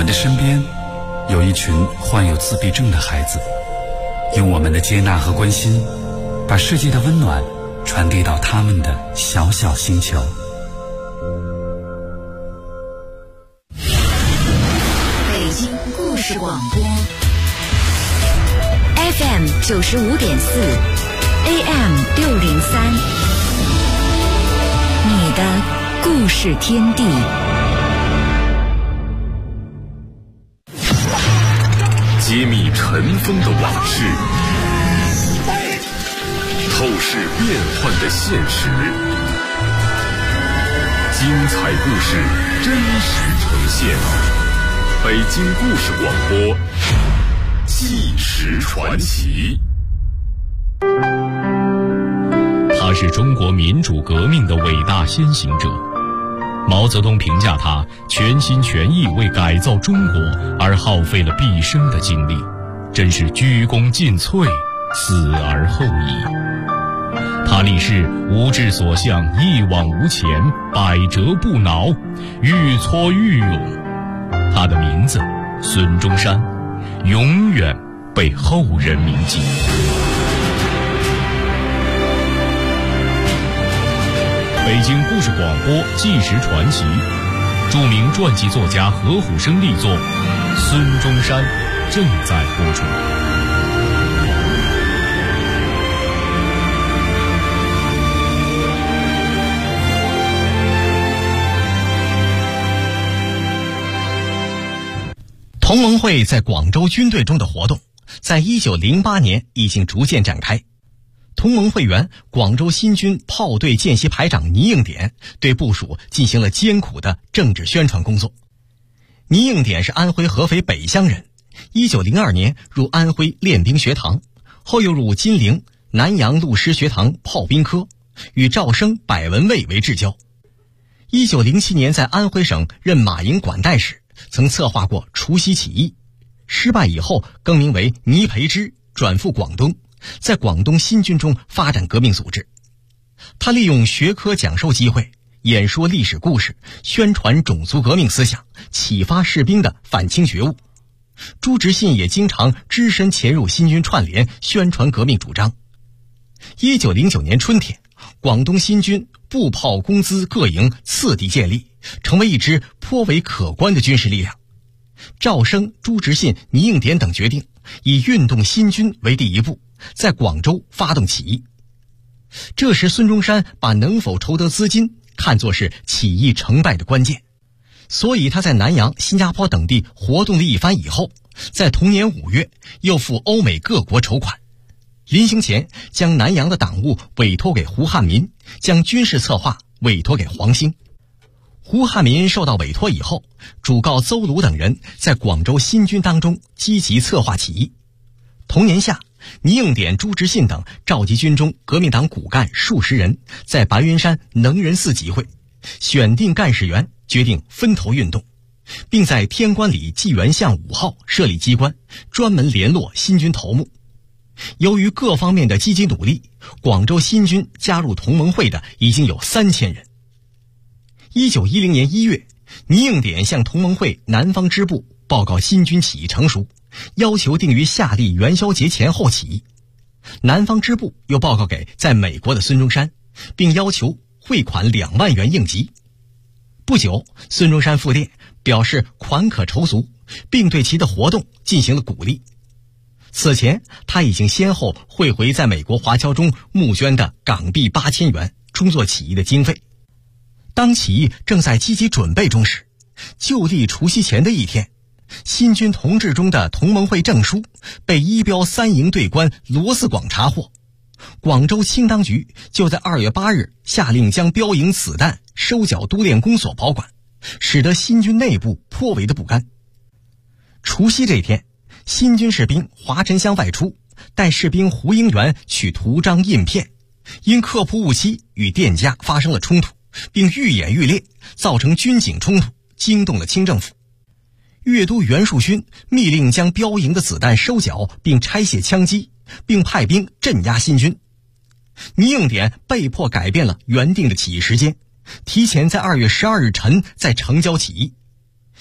的身边有一群患有自闭症的孩子，用我们的接纳和关心，把世界的温暖传递到他们的小小星球。 北京故事广播 FM 95.4 AM 603，你的故事天地。 揭秘尘封的往事，透视变幻的现实，精彩故事真实呈现。北京故事广播，纪实传奇。 他是中国民主革命的伟大先行者。毛泽东评价他全心全意为改造中国而耗费了毕生的精力，真是鞠躬尽瘁，死而后已。他立誓无志所向，一往无前，百折不挠，愈挫愈勇。他的名字孙中山，永远被后人铭记。北京故事广播纪实传奇，著名传记作家何虎生力作《孙中山》正在播出。 同盟会在广州军队中的活动，在1908年已经逐渐展开。同盟会员广州新军炮队见习排长倪应典对部属进行了艰苦的政治宣传工作。倪应典是安徽合肥北乡人，1902年入安徽练兵学堂，后又入金陵南洋陆师学堂炮兵科，与赵升、百文蔚为至交。1907年在安徽省任马营管带时，曾策划过除夕起义，失败以后更名为倪培之，转赴广东，在广东新军中发展革命组织。他利用学科讲授机会，演说历史故事，宣传种族革命思想，启发士兵的反清觉悟。朱执信也经常只身潜入新军串联，宣传革命主张。1909年春天，广东新军步炮工资各营次第建立，成为一支颇为可观的军事力量。赵升、朱执信、倪应典等决定以运动新军为第一步，在广州发动起义。这时孙中山把能否筹得资金看作是起义成败的关键，所以他在南洋、新加坡等地活动了一番以后，在同年5月又赴欧美各国筹款。临行前将南洋的党务委托给胡汉民，将军事策划委托给黄兴。胡汉民受到委托以后，主告邹鲁等人在广州新军当中积极策划起义。同年夏，倪应典、朱执信等召集军中革命党骨干数十人，在白云山能仁寺集会，选定干事员，决定分头运动，并在天官里纪元巷5号设立机关，专门联络新军头目。由于各方面的积极努力，广州新军加入同盟会的已经有3000人。1910年1月，倪应典向同盟会南方支部报告新军起义成熟，要求定于夏历元宵节前后起义。南方支部又报告给在美国的孙中山，并要求汇款2万元应急。不久，孙中山复电表示款可筹足，并对其的活动进行了鼓励。此前他已经先后汇回在美国华侨中募捐的港币8000元，充作起义的经费。当起义正在积极准备中时，旧历除夕前的一天，新军同志中的同盟会证书被一标3营队官罗四广查获。广州清当局就在2月8日下令将标营子弹收缴督练公所保管，使得新军内部颇为的不甘。除夕这天，新军士兵华晨香外出，带士兵胡英元去图章印片，因刻铺误期与店家发生了冲突，并愈演愈烈，造成军警冲突，惊动了清政府。粤都袁树勋密令将标营的子弹收缴，并拆卸枪击，并派兵镇压新军。倪应典被迫改变了原定的起义时间，提前在2月12日晨在城郊起义。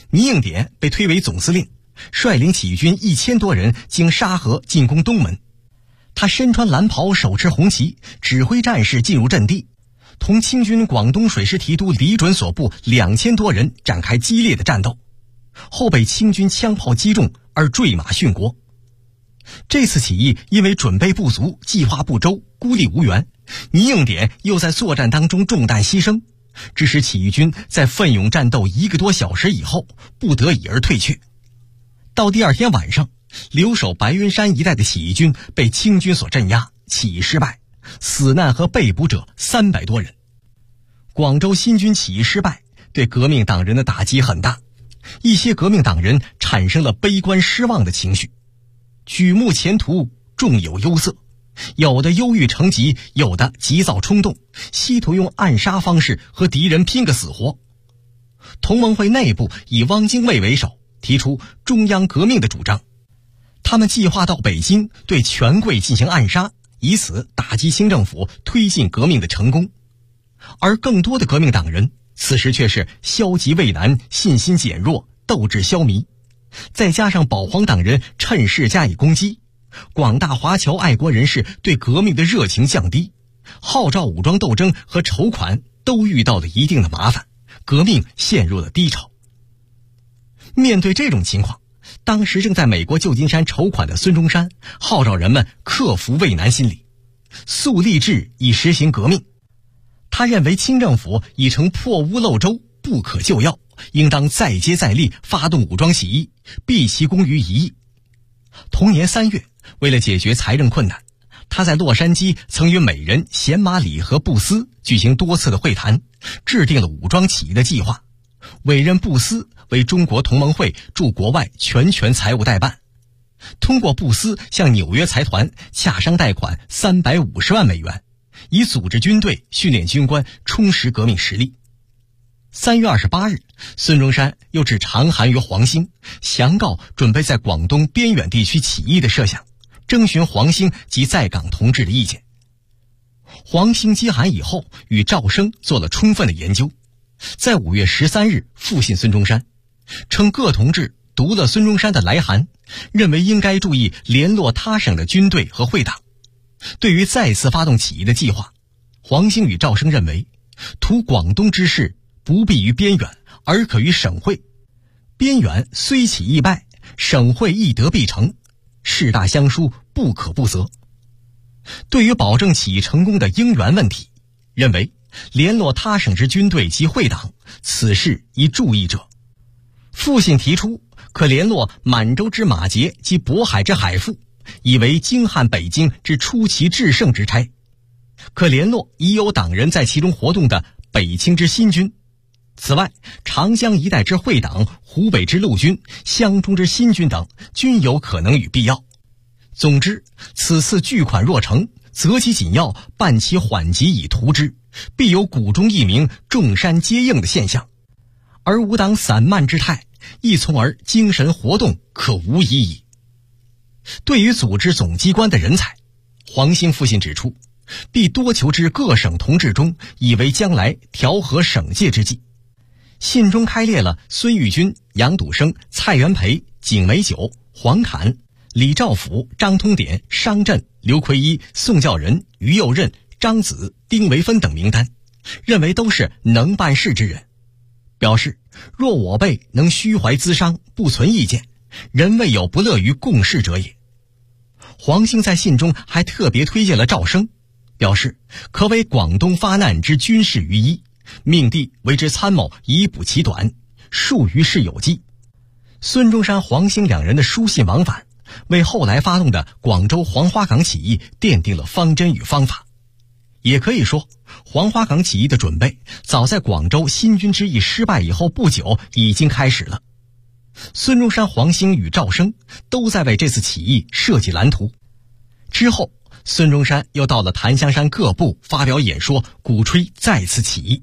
倪应典被推为总司令，率领起义军1000多人经沙河进攻东门。他身穿蓝袍，手持红旗，指挥战士进入阵地，同清军广东水师提督李准所部2000多人展开激烈的战斗，后被清军枪炮击中而坠马殉国。这次起义因为准备不足，计划不周，孤立无援，倪应典又在作战当中中弹牺牲，致使起义军在奋勇战斗1个多小时以后不得已而退却。到第2天晚上，留守白云山一带的起义军被清军所镇压，起义失败，死难和被捕者300多人。广州新军起义失败，对革命党人的打击很大，一些革命党人产生了悲观失望的情绪，举目前途众有忧色，有的忧郁成疾，有的急躁冲动，企图用暗杀方式和敌人拼个死活。同盟会内部以汪精卫为首，提出中央革命的主张，他们计划到北京对权贵进行暗杀，以此打击清政府推进革命的成功。而更多的革命党人此时却是消极畏难，信心减弱，斗志消弭，再加上保皇党人趁势加以攻击，广大华侨爱国人士对革命的热情降低，号召武装斗争和筹款都遇到了一定的麻烦，革命陷入了低潮。面对这种情况，当时正在美国旧金山筹款的孙中山号召人们克服畏难心理，速立志以实行革命。他认为清政府已成破屋漏舟，不可救药，应当再接再厉，发动武装起义，毕其功于一役。同年3月，为了解决财政困难，他在洛杉矶曾与美人贤马里和布斯举行多次的会谈，制定了武装起义的计划，委任布斯为中国同盟会驻国外全权财务代办，通过布斯向纽约财团洽商贷款350万美元，以组织军队、训练军官，充实革命实力。3月28日，孙中山又致长函于黄兴，详告准备在广东边远地区起义的设想，征询黄兴及在港同志的意见。黄兴接函以后，与赵升做了充分的研究，在5月13日复信孙中山，称各同志读了孙中山的来函，认为应该注意联络他省的军队和会党。对于再次发动起义的计划，黄兴与赵升认为，图广东之势不必于边远，而可于省会。边远虽起易败，省会易得必成，事大相疏，不可不责。对于保证起义成功的应援问题，认为联络他省之军队及会党，此事宜注意者。复信提出，可联络满洲之马杰及渤海之海富，以为京汉北京之出奇制胜之差；可联络已有党人在其中活动的北清之新军。此外，长江一带之会党、湖北之陆军、湘中之新军等，均有可能与必要。总之，此次巨款若成，择其紧要，办其缓急以图之，必有鼓中一鸣，众山皆应的现象。而吾党散漫之态，亦从而精神活动可无疑矣。对于组织总机关的人才，黄兴复信指出，必多求之各省同志中，以为将来调和省界之计。信中开列了孙玉军、杨笃生、蔡元培、景美九、黄侃、李兆甫、张通典、商震、刘奎一、宋教仁、于右任、张子、丁维芬等名单，认为都是能办事之人，表示若我辈能虚怀咨商，不存意见，人未有不乐于共事者也。黄兴在信中还特别推荐了赵升，表示可为广东发难之军事于一，命帝为之参谋，以补其短，数于事有记。孙中山、黄兴两人的书信往返，为后来发动的广州黄花岗起义奠定了方针与方法。也可以说，黄花岗起义的准备早在广州新军之役失败以后不久已经开始了。孙中山、黄兴与赵升都在为这次起义设计蓝图。之后，孙中山又到了檀香山各部发表演说，鼓吹再次起义。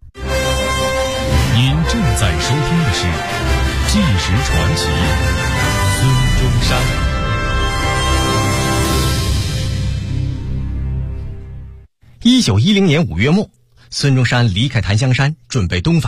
您正在收听的是《纪实传奇》，孙中山。 1910年5月末，孙中山离开檀香山，准备东返，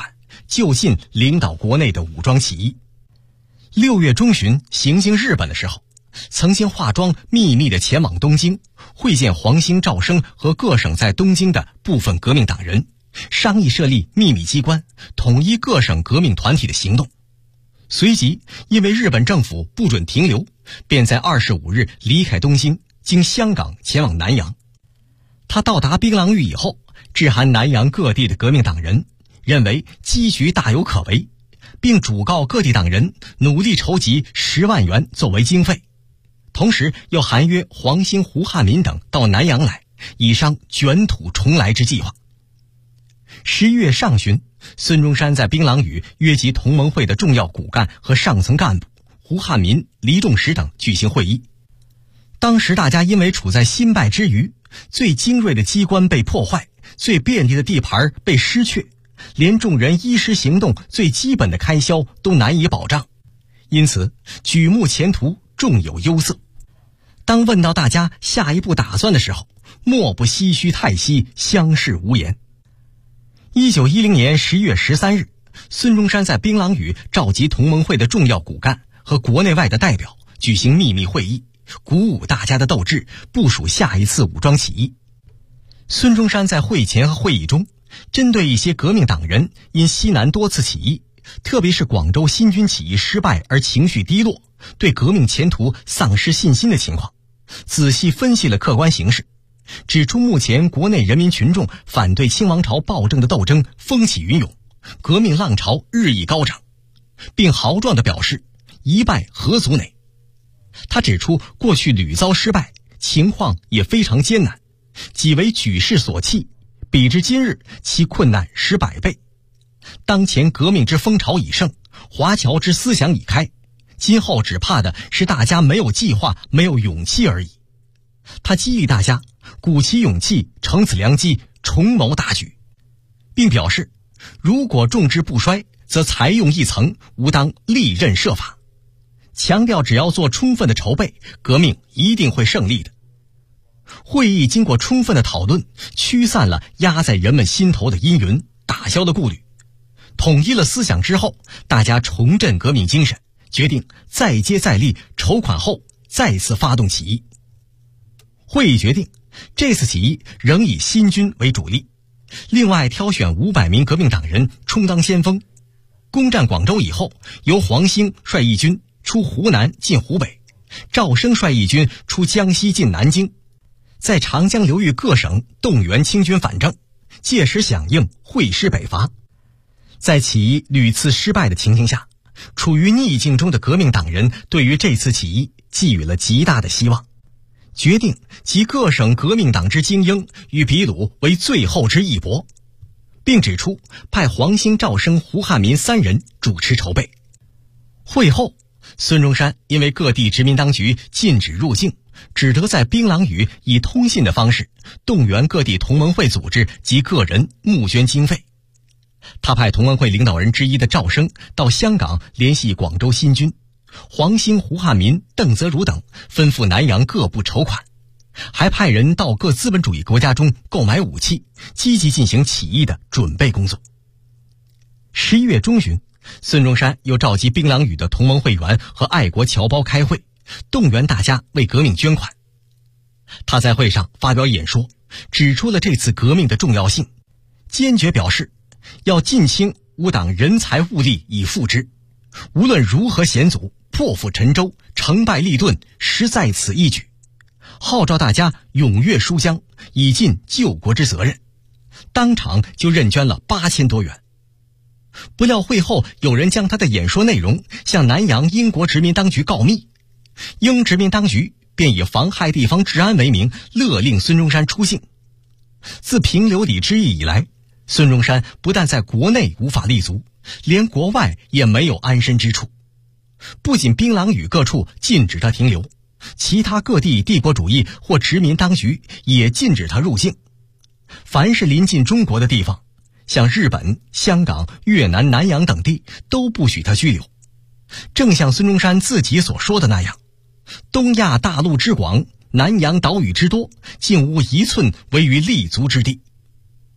就近领导国内的武装起义。6月中旬行经日本的时候，曾经化妆秘密地前往东京，会见黄兴、赵生和各省在东京的部分革命党人，商议设立秘密机关，统一各省革命团体的行动。随即因为日本政府不准停留，便在25日离开东京，经香港前往南洋。他到达槟榔屿以后，致函南洋各地的革命党人，认为机局大有可为，并嘱告各地党人努力筹集10万元作为经费，同时又函约黄兴、胡汉民等到南洋来，以商卷土重来之计划。11月上旬，孙中山在槟榔屿约集同盟会的重要骨干和上层干部胡汉民、黎仲实等举行会议。当时大家因为处在新败之余，最精锐的机关被破坏，最便利的地盘被失去，连众人衣食行动最基本的开销都难以保障，因此举目前途重有忧色。当问到大家下一步打算的时候，莫不唏嘘叹息，相视无言。1910年11月13日，孙中山在槟榔屿召集同盟会的重要骨干和国内外的代表，举行秘密会议，鼓舞大家的斗志，部署下一次武装起义。孙中山在会前和会议中，针对一些革命党人因西南多次起义，特别是广州新军起义失败而情绪低落，对革命前途丧失信心的情况，仔细分析了客观形势，指出目前国内人民群众反对清王朝暴政的斗争风起云涌，革命浪潮日益高涨，并豪壮地表示一败何足馁。他指出过去屡遭失败，情况也非常艰难，即为举世所弃，比之今日其困难10百倍。当前革命之风潮已盛，华侨之思想已开，今后只怕的是大家没有计划，没有勇气而已。他激励大家鼓起勇气，乘此良机，重谋大举，并表示如果众志不衰，则才用一层，吾当利刃设法，强调只要做充分的筹备，革命一定会胜利的。会议经过充分的讨论，驱散了压在人们心头的阴云，打消了顾虑，统一了思想之后，大家重振革命精神，决定再接再厉，筹款后再次发动起义。会议决定这次起义仍以新军为主力，另外挑选500名革命党人充当先锋。攻占广州以后，由黄兴率义军出湖南进湖北，赵生率义军出江西进南京，在长江流域各省动员清军反正，届时响应会师北伐。在起义屡次失败的情形下，处于逆境中的革命党人对于这次起义寄予了极大的希望，决定集各省革命党之精英与比鲁为最后之一搏，并指出派黄兴、赵生、胡汉民3人主持筹备。会后，孙中山因为各地殖民当局禁止入境，只得在槟榔屿以通信的方式动员各地同盟会组织及个人募捐经费。他派同盟会领导人之一的赵生到香港联系广州新军，黄兴、胡汉民、邓泽如等吩咐南洋各部筹款，还派人到各资本主义国家中购买武器，积极进行起义的准备工作。11月中旬，孙中山又召集槟榔屿的同盟会员和爱国侨胞开会，动员大家为革命捐款。他在会上发表演说，指出了这次革命的重要性，坚决表示要尽倾吾党人才物力以复之，无论如何险阻，破釜沉舟，成败立顿，实在此一举，号召大家踊跃书香，以尽救国之责任。当场就认捐了8000多元。不料会后有人将他的演说内容向南洋英国殖民当局告密，英殖民当局便以妨害地方治安为名，勒令孙中山出境。自平刘李之役以来，孙中山不但在国内无法立足，连国外也没有安身之处。不仅槟榔屿各处禁止他停留，其他各地帝国主义或殖民当局也禁止他入境。凡是临近中国的地方，像日本、香港、越南、南洋等地，都不许他居留。正像孙中山自己所说的那样，东亚大陆之广，南洋岛屿之多，竟无一寸为于立足之地。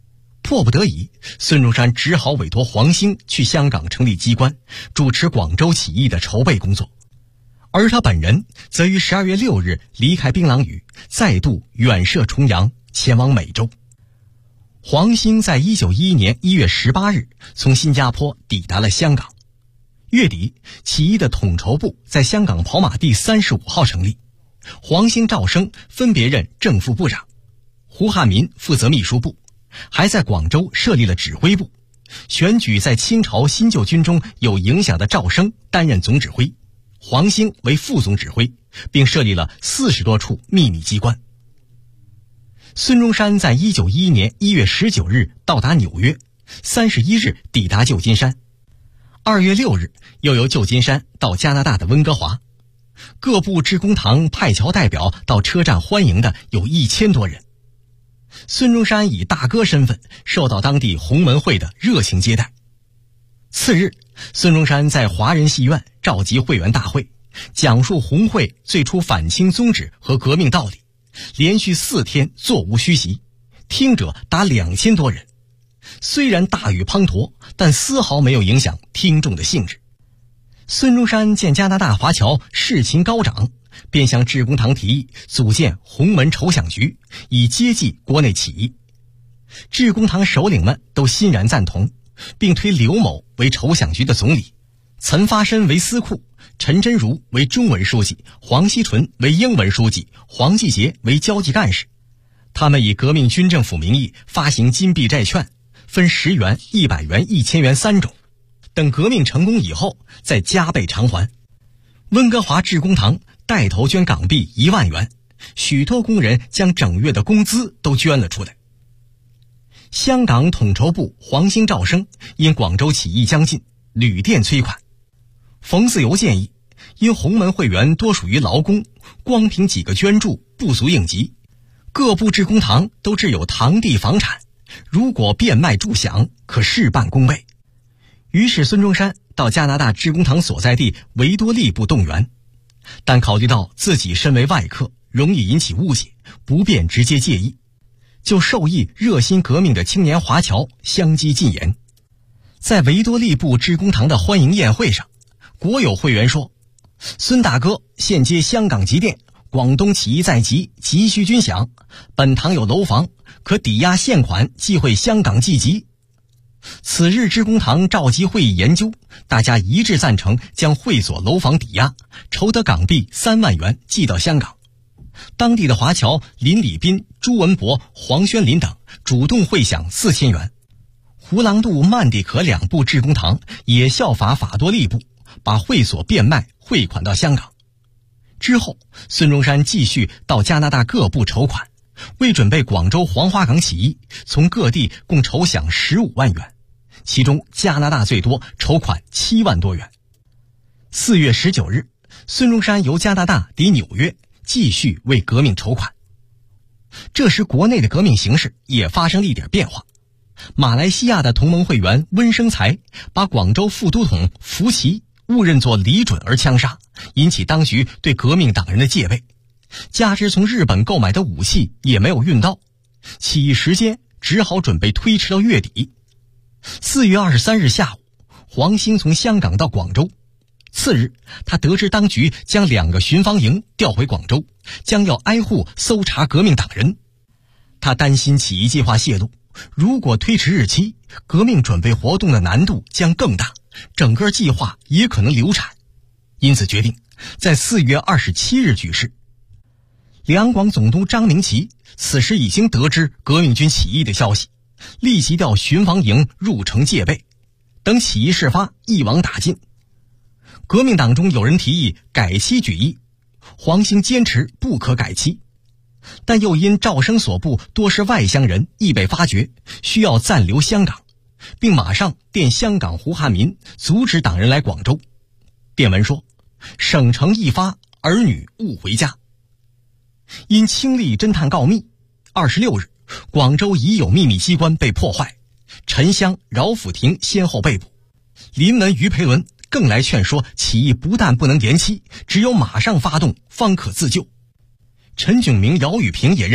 迫不得已，孙中山只好委托黄兴去香港成立机关，主持广州起义的筹备工作，而他本人则于12月6日离开槟榔屿，再度远涉重洋，前往美洲。黄兴在1911年1月18日从新加坡抵达了香港。月底，起义的统筹部在香港跑马地35号成立，黄兴、赵生分别任正副部长，胡汉民负责秘书部，还在广州设立了指挥部，选举在清朝新旧军中有影响的赵生担任总指挥，黄兴为副总指挥，并设立了40多处秘密机关。孙中山在1911年1月19日到达纽约，31日抵达旧金山，2月6日又由旧金山到加拿大的温哥华。各部致公堂派侨代表到车站欢迎的有1000多人。孙中山以大哥身份受到当地洪门会的热情接待。次日，孙中山在华人戏院召集会员大会，讲述红会最初反清宗旨和革命道理，连续4天座无虚席，听者达2000多人。虽然大雨滂沱，但丝毫没有影响听众的兴致。孙中山见加拿大华侨士情高涨，便向致公堂提议组建洪门筹饷局，以接济国内起义。致公堂首领们都欣然赞同，并推刘某为筹饷局的总理，岑发申为司库，陈真如为中文书记，黄锡纯为英文书记，黄继杰为交际干事。他们以革命军政府名义发行金币债券，分10元、100元、1000元3种，等革命成功以后再加倍偿还。温哥华致公堂带头捐港币1万元，许多工人将整月的工资都捐了出来。香港统筹部黄兴、赵生因广州起义将近，旅店催款。冯自由建议，因洪门会员多属于劳工，光凭几个捐助不足应急，各部致公堂都置有堂地房产，如果变卖助饷，可事半功倍。于是孙中山到加拿大致公堂所在地维多利部动员，但考虑到自己身为外客，容易引起误解，不便直接介意，就授意热心革命的青年华侨相机进言。在维多利部致公堂的欢迎宴会上，国有会员说，孙大哥现接香港急电，广东起义在即，急需军饷，本堂有楼房，可抵押现款寄回香港济急。此日致公堂召集会议研究，大家一致赞成将会所楼房抵押，筹得港币3万元寄到香港。当地的华侨林礼斌、朱文博、黄宣林等主动汇饷4000元。胡郎渡、曼地可2部致公堂也效法法多利部，把会所变卖汇款到香港。之后，孙中山继续到加拿大各部筹款，为准备广州黄花岗起义，从各地共筹饷15万元，其中加拿大最多，筹款7万多元。4月19日，孙中山由加拿大抵纽约，继续为革命筹款。这时国内的革命形势也发生了一点变化。马来西亚的同盟会员温生财把广州副都统福奇误认作李准而枪杀，引起当局对革命党人的戒备。加之从日本购买的武器也没有运到，起义时间只好准备推迟到月底。4月23日下午，黄兴从香港到广州。次日，他得知当局将2个巡防营调回广州，将要挨户搜查革命党人。他担心起义计划泄露，如果推迟日期，革命准备活动的难度将更大，整个计划也可能流产，因此决定在4月27日举事。两广总督张明奇此时已经得知革命军起义的消息，立即调巡防营入城戒备，等起义事发，一网打尽。革命党中有人提议改期举义，黄兴坚持不可改期，但又因赵生所部多是外乡人，易被发觉，需要暂留香港，并马上电香港胡汉民阻止党人来广州。电文说，省城一发，儿女勿回家。因清吏侦探告密，26日，广州已有秘密机关被破坏，陈香、饶辅廷先后被捕，林文、于培伦更来劝说起义不但不能延期，只有马上发动方可自救。陈炯明、饶宇平也认为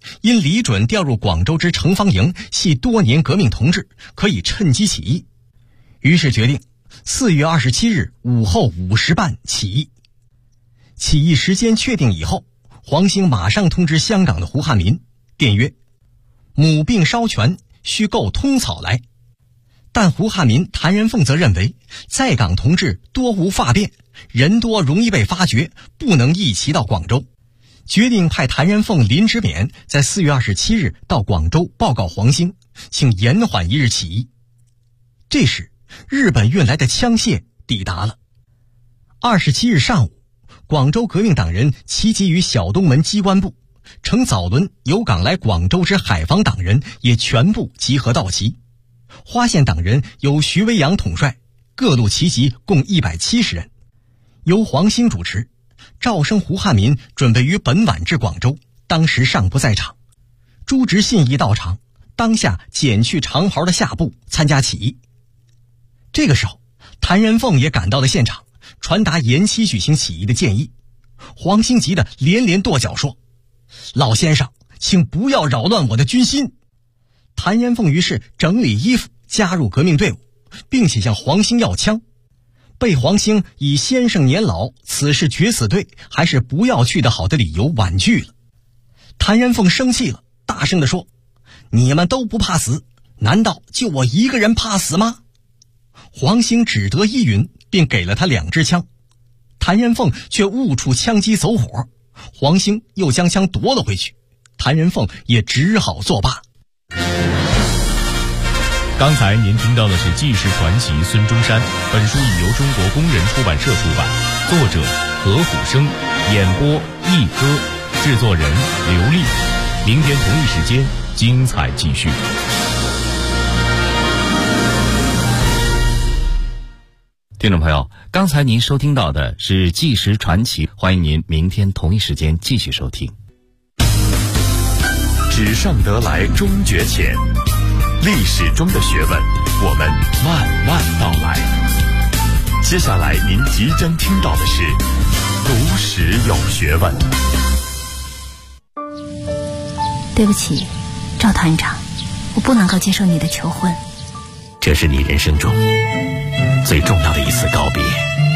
因李准调入广州之城防营系多年革命同志，可以趁机起义，于是决定4月27日午后5时半起义。起义时间确定以后，黄兴马上通知香港的胡汉民，电曰：母病稍痊，须购通草来。但胡汉民、谭仁凤则认为在港同志多无发变，人多容易被发觉，不能一齐到广州，决定派谭仁凤、林之勉在4月27日到广州报告黄兴，请延缓一日起义。这时日本运来的枪械抵达了。27日上午，广州革命党人齐集于小东门机关部，乘早轮由港来广州之海防党人也全部集合到齐。花县党人由徐维阳统帅，各路齐集共170人，由黄兴主持。赵生、胡汉民准备于本晚至广州，当时尚不在场。朱执信一到场，当下剪去长袍的下部，参加起义。这个时候，谭仁凤也赶到了现场，传达延期举行起义的建议。黄兴急得连连跺脚说：老先生，请不要扰乱我的军心。谭仁凤于是整理衣服，加入革命队伍，并且向黄兴要枪，被黄兴以先生年老，此事决死队，还是不要去的好的理由婉拒了。谭仁凤生气了，大声地说：你们都不怕死，难道就我一个人怕死吗？黄兴只得依允，并给了他2支枪。谭仁凤却误触枪机走火，黄兴又将枪夺了回去，谭仁凤也只好作罢。 刚才您听到的是纪实传奇孙中山，本书已由中国工人出版社出版，作者何虎生，演播一哥，制作人刘丽。明天同一时间精彩继续。 听众朋友，刚才您收听到的是纪实传奇，欢迎您明天同一时间继续收听。 纸上得来终觉浅，历史中的学问，我们慢慢道来。接下来您即将听到的是读史有学问。 对不起，赵团长，我不能够接受你的求婚。 这是你人生中最重要的一次告别，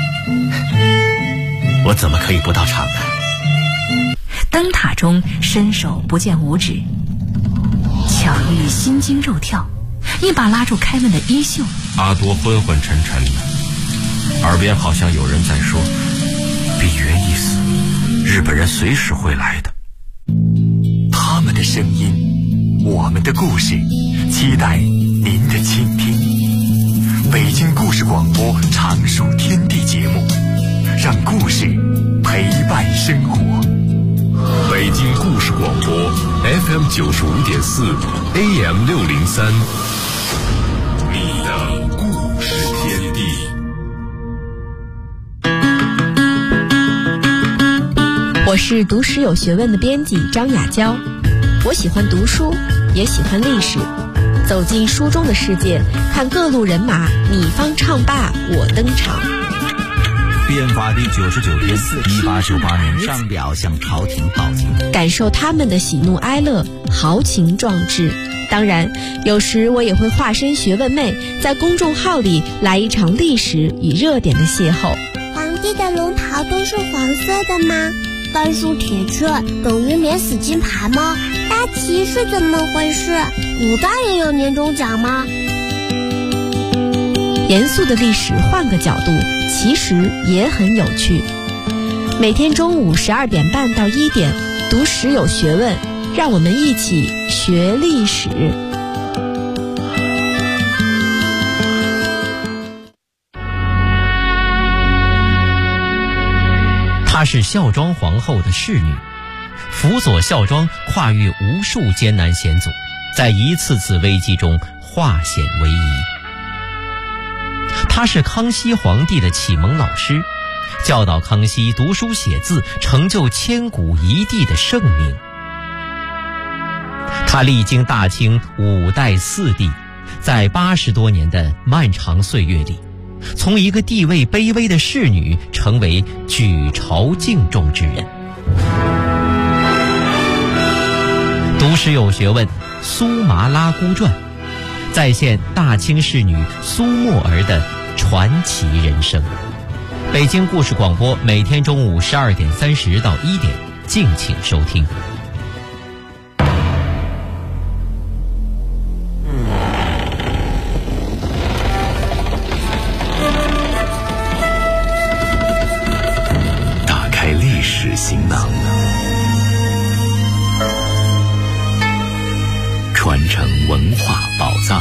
我怎么可以不到场呢？ 灯塔中伸手不见五指，巧遇心惊肉跳，一把拉住开门的衣袖。 阿多昏昏沉沉的，耳边好像有人在说：比约一死，日本人随时会来的。 他们的声音，我们的故事，期待您的倾听。北京故事广播常书天地节目，让故事陪伴生活。北京故事广播 FM 95.4 AM 603，你的故事天地。 我是读史有学问的编辑张雅娇，我喜欢读书，也喜欢历史。走进书中的世界，看各路人马你方唱罢我登场。 变法第99天，1898年上表向朝廷报警， 感受他们的喜怒哀乐、豪情壮志。当然，有时我也会化身学问妹，在公众号里来一场历史与热点的邂逅。 皇帝的龙袍都是黄色的吗？甘肃铁券等于免死金牌吗？大旗是怎么回事？古代也有年终奖吗？ 严肃的历史换个角度，其实也很有趣。每天中午12点半到1点，读史有学问，让我们一起学历史。 她是孝庄皇后的侍女，辅佐孝庄跨越无数艰难险阻，在一次次危机中化险为夷。她是康熙皇帝的启蒙老师，教导康熙读书写字，成就千古一帝的盛名。她历经大清5代4帝，在80多年的漫长岁月里，从一个地位卑微的侍女成为举朝敬重之人。 读史有学问，苏麻拉姑传，再现大清仕女苏沫儿的传奇人生。北京故事广播每天中午12点30到1点，敬请收听。 打开历史行囊，传承文化宝藏。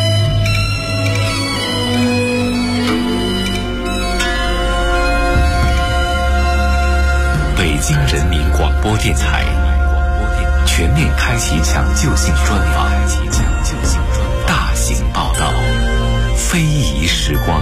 北京人民广播电台全面开启抢救性专访，大型报道，非遗时光。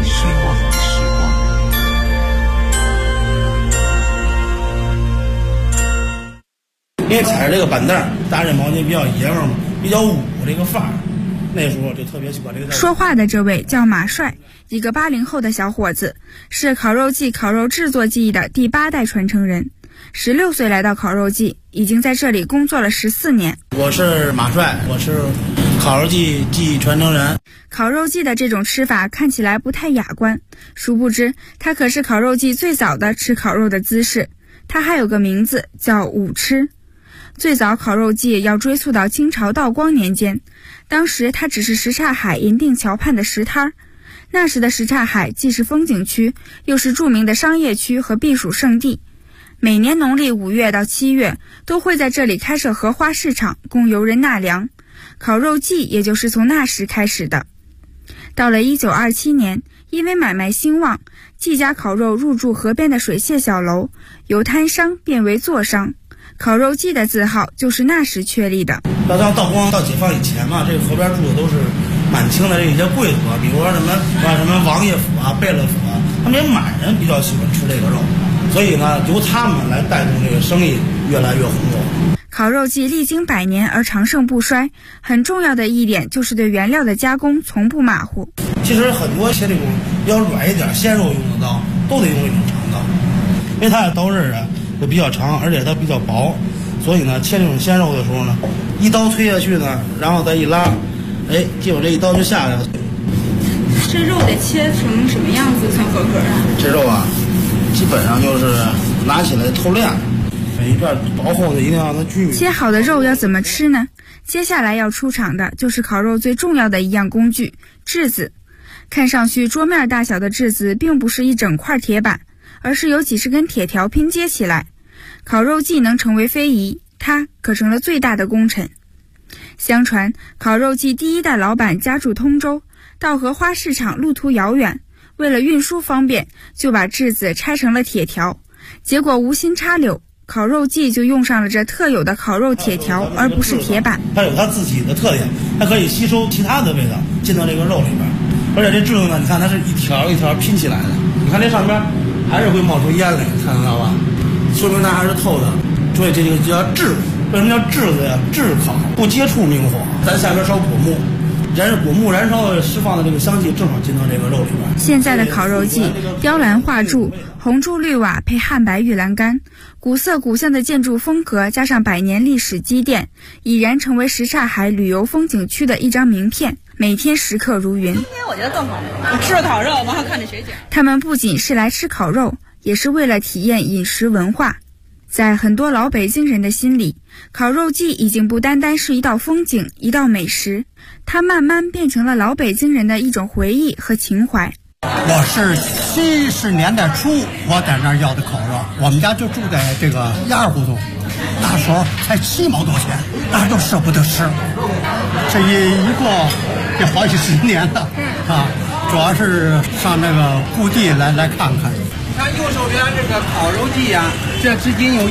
因为踩着这个板凳，搭着毛巾比较爷们儿嘛，比较武这个范儿，那时候就特别喜欢这个。 说话的这位叫马帅，一个80后的小伙子，是烤肉季烤肉制作技艺的第8代传承人。16岁来到烤肉季，已经在这里工作了14年。 我是马帅，我是烤肉季技艺传承人。 烤肉季的这种吃法看起来不太雅观，殊不知它可是烤肉季最早的吃烤肉的姿势。它还有个名字叫舞吃。最早烤肉季要追溯到清朝道光年间，当时它只是什刹海银锭桥畔的石摊儿。那时的什刹海既是风景区，又是著名的商业区和避暑胜地。每年农历5月到7月都会在这里开设荷花市场，供游人纳凉。烤肉季也就是从那时开始的。到了1927年，因为买卖兴旺，季家烤肉入驻河边的水榭小楼，由摊商变为座商。烤肉季的字号就是那时确立的。 到道光到解放以前嘛，这个河边住的都是满清的这些贵族啊，比如说什么王爷府啊、贝勒府啊，他们这满人比较喜欢吃这个肉，所以呢，由他们来带动这个生意越来越红火。 烤肉季历经100年而长盛不衰，很重要的一点就是对原料的加工从不马虎。 其实很多切这种比较软一点鲜肉用的刀，都得用一种长刀，因为它的刀刃啊就比较长，而且它比较薄，所以呢，切这种鲜肉的时候呢，一刀推下去呢，然后再一拉，基本这一刀就下来了。 这肉得切成什么样子算合格啊？ 这肉啊，基本上就是拿起来透亮，每一片薄厚的一定要让它均匀。 切好的肉要怎么吃呢？接下来要出场的就是烤肉最重要的一样工具——炙子。看上去桌面大小的炙子并不是一整块铁板，而是由几十根铁条拼接起来。烤肉季能成为非遗，它可成了最大的功臣。相传烤肉季第1代老板家住通州，到荷花市场路途遥远，为了运输方便，就把炙子拆成了铁条。结果无心插柳，烤肉季就用上了这特有的烤肉铁条，而不是铁板。 它有它自己的特点，它可以吸收其他的味道进到这个肉里边。而且这炙子呢，你看它是一条一条拼起来的，你看这上边还是会冒出烟来，看得到吧？说明它还是透的，所以这个就叫炙。为什么叫炙子呀？炙烤，不接触明火。咱下边烧果木，果木燃烧的释放的这个香气正好进到这个肉里边。 现在的烤肉季，雕栏画柱，红柱绿瓦配汉白玉栏杆，古色古香的建筑风格加上100年历史积淀，已然成为什刹海旅游风景区的一张名片。每天食客如云。 今天我觉得更好，我吃了烤肉，完后看着水景。 他们不仅是来吃烤肉，也是为了体验饮食文化。在很多老北京人的心里，烤肉季已经不单单是一道风景、一道美食，它慢慢变成了老北京人的一种回忆和情怀。 我是70年代初我在那儿要的烤肉，我们家就住在这个1·2胡同，那时候才7毛多钱，大家都舍不得吃。这一过也好几10年了啊，主要是上那个故地来看看。 看右手边这个烤肉季啊，这至今有